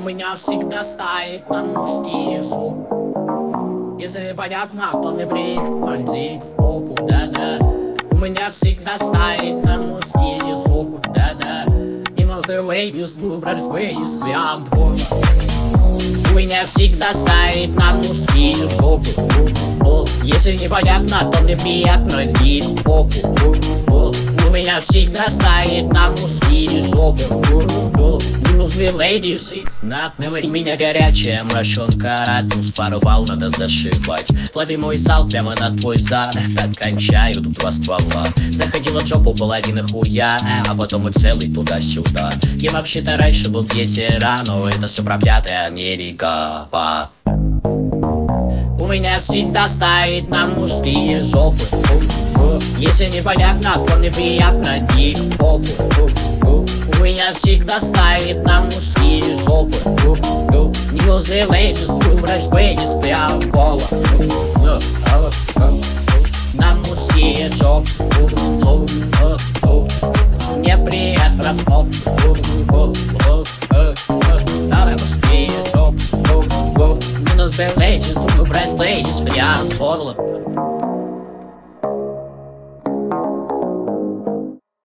У меня всегда стоит на мужские звук. Если понятно, то не бандит в попу, да-да. У меня всегда стоит на мужские звук, да-да. И на the ladies, brothers, ladies, прям двор. У меня всегда стоит на мужские звук. Если непонятно, то мне приятно бить в попу. У меня всегда стоит на мужские зубы. Не нужны ladies. Надо меня горячая мошонка. Радиус порвал, надо зашивать. Лови мой сал прямо на твой зад. Кончаю тут два ствола. Заходила в жопу половина хуя, а потом и целый туда-сюда. Я вообще-то раньше был ветеран, но это все проклятая Америка. У меня всегда стоит на мужские жопы. Если непонятно, то мне приятно бить в попу. У меня всегда стоит на мужские жопы. Не нужны ladies, брать ladies прям в голову. На мужские жопы. Мне приятно распов. На мужские жопы. Не нужны ladies, брать ladies прям в голову.